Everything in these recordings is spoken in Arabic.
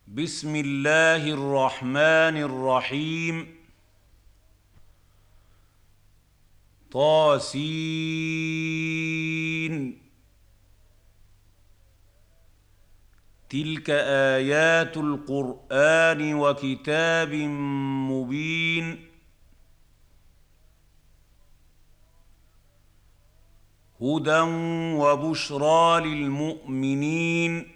بسم الله الرحمن الرحيم. طاسين. تلك آيات القرآن وكتاب مبين. هدى وبشرى للمؤمنين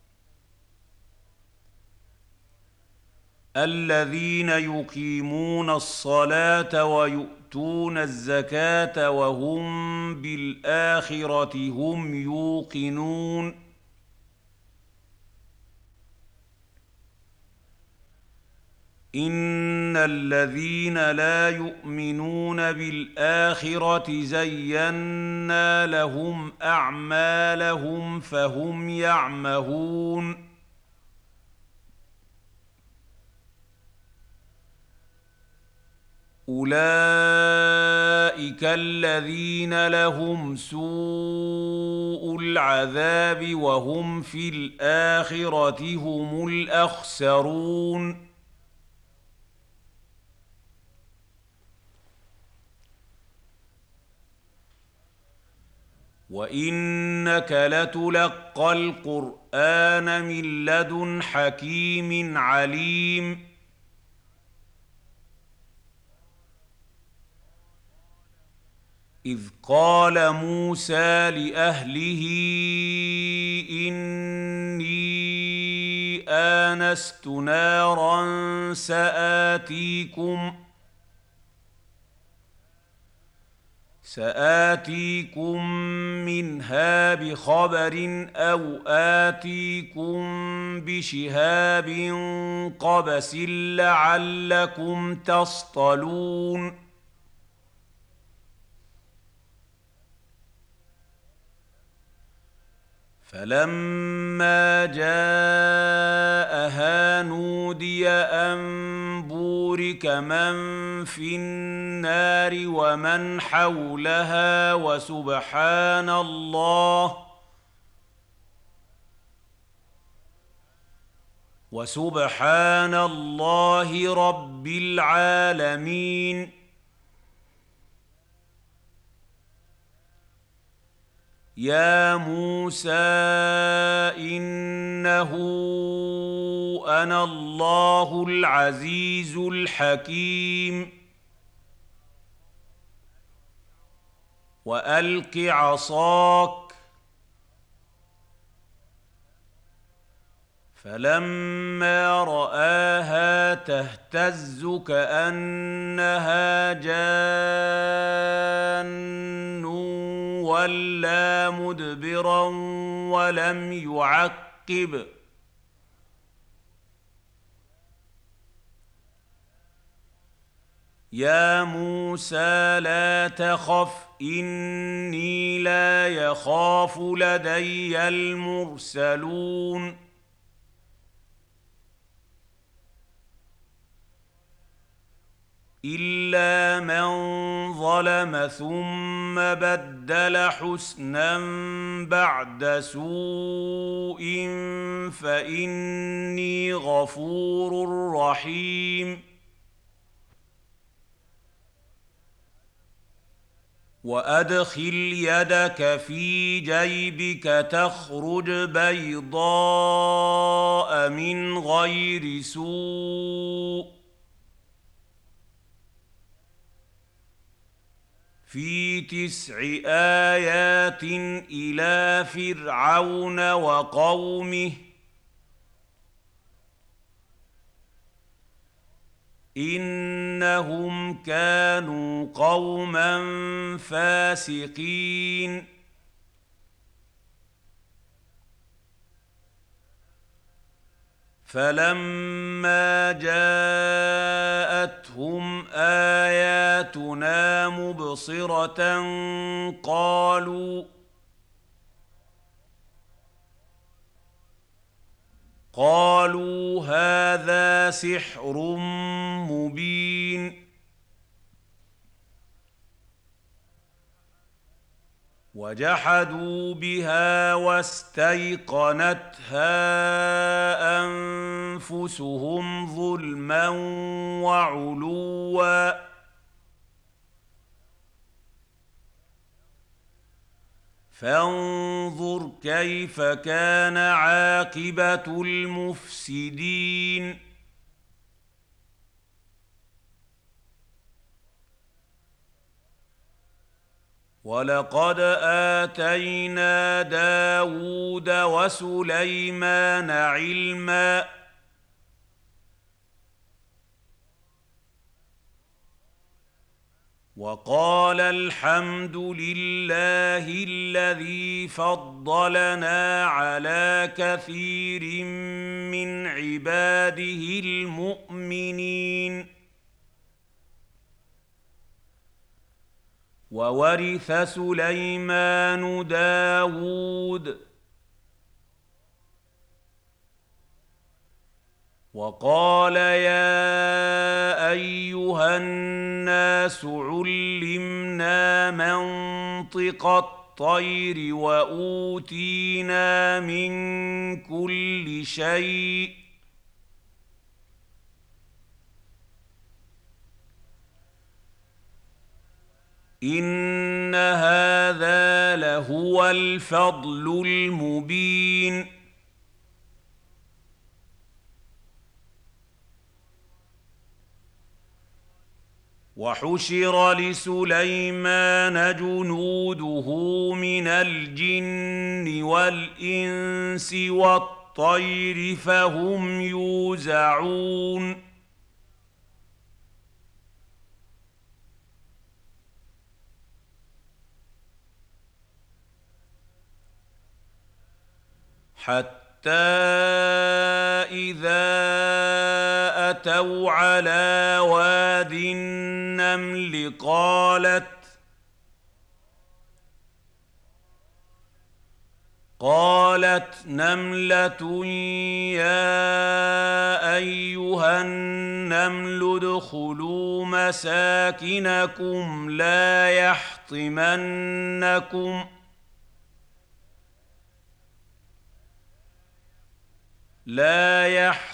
الذين يقيمون الصلاة ويؤتون الزكاة وهم بالآخرة هم يوقنون. إن الذين لا يؤمنون بالآخرة زينا لهم أعمالهم فهم يعمهون. أولئك الذين لهم سوء العذاب وهم في الآخرة هم الأخسرون. وإنك لتلقى القرآن من لدن حكيم عليم. إذ قال موسى لأهله إني آنست نارا سآتيكم منها بخبر أو آتيكم بشهاب قبس لعلكم تصطلون. فلما جاءها نودي أن بورك من في النار ومن حولها وسبحان الله رب العالمين. يا موسى إنه أنا الله العزيز الحكيم. وألق عصاك. فلما رآها تهتز كأنها جان ولا مدبرا ولم يعقب. يا موسى لا تخف إني لا يخاف لدي المرسلون. إلا من ظلم ثم بدل حسنا بعد سوء فإني غفور رحيم. وأدخل يدك في جيبك تخرج بيضاء من غير سوء في 9 آيات إلى فرعون وقومه إنهم كانوا قوما فاسقين. فلما جاءتهم آياتنا مبصرة قالوا هذا سحر مبين. وجحدوا بها واستيقنتها أنفسهم أنفسهم ظلما وعلوا فانظر كيف كان عاقبة المفسدين ولقد آتينا داود وسليمان علما وقال الحمد لله الذي فضلنا على كثير من عباده المؤمنين وورث سليمان داود وقال يا أيها الناس علمنا منطق الطير وأوتينا من كل شيء إن هذا لهو الفضل المبين وحشر لسليمان جنوده من الجن والإنس والطير فهم يوزعون حتى إذا أتوا على واد النمل قالت نملة يا أيها النمل ادخلوا مساكنكم لا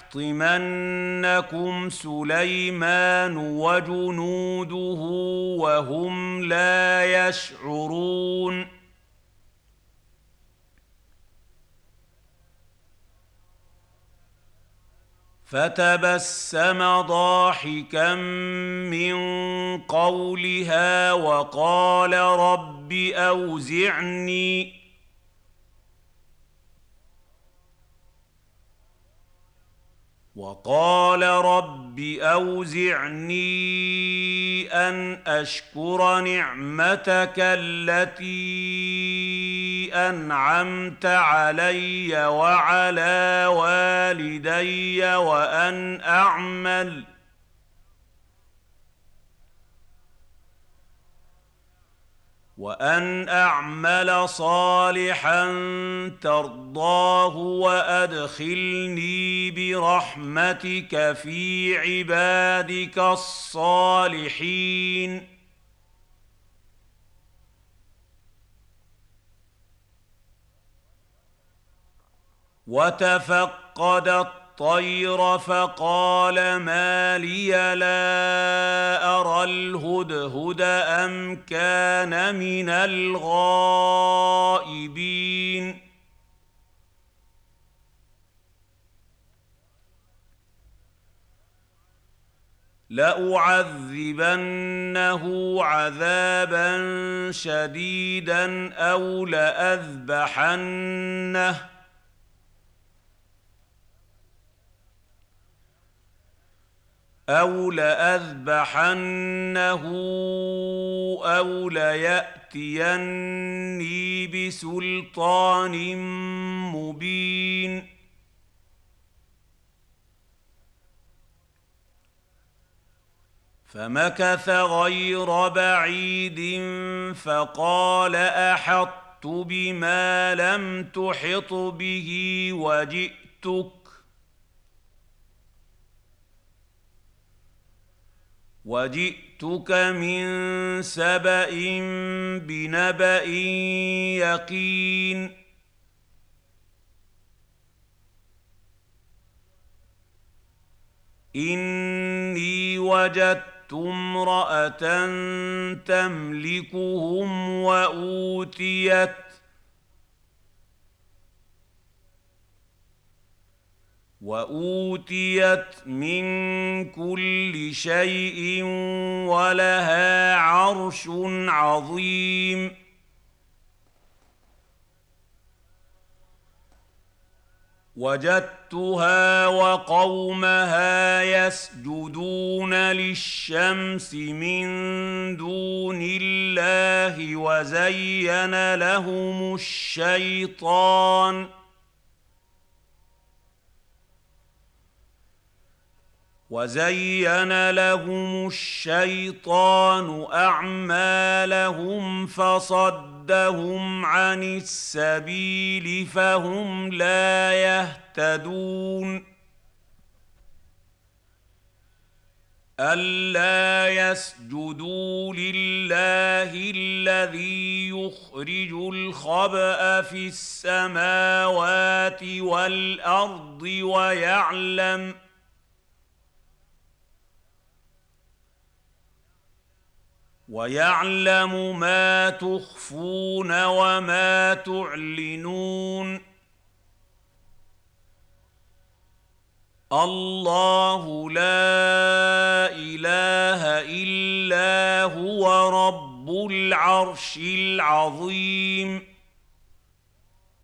يحطمنكم سليمان وجنوده وهم لا يشعرون فتبسم ضاحكا من قولها وقال رب أوزعني أن أشكر نعمتك التي أنعمت علي وعلى والدي وأن أعمل صالحا ترضاه وأدخلني برحمتك في عبادك الصالحين وتفقد الطير فقال ما لي لا أرى الهدهد أم كان من الغائبين لأعذبنه عذابا شديدا أو لأذبحنه أو ليأتيني بسلطان مبين فمكث غير بعيد فقال أحطت بما لم تحط به وجئتك من سبأ بنبأ يقين إني وجدت امرأة تملكهم وأوتيت من كل شيء ولها عرش عظيم. وجدتها وقومها يسجدون للشمس من دون الله وزين لهم الشيطان أعمالهم فصدهم عن السبيل فهم لا يهتدون. ألا يسجدوا لله الذي يخرج الخبأ في السماوات والأرض ويعلم ما تخفون وما تعلنون. الله لا إله إلا هو رب العرش العظيم.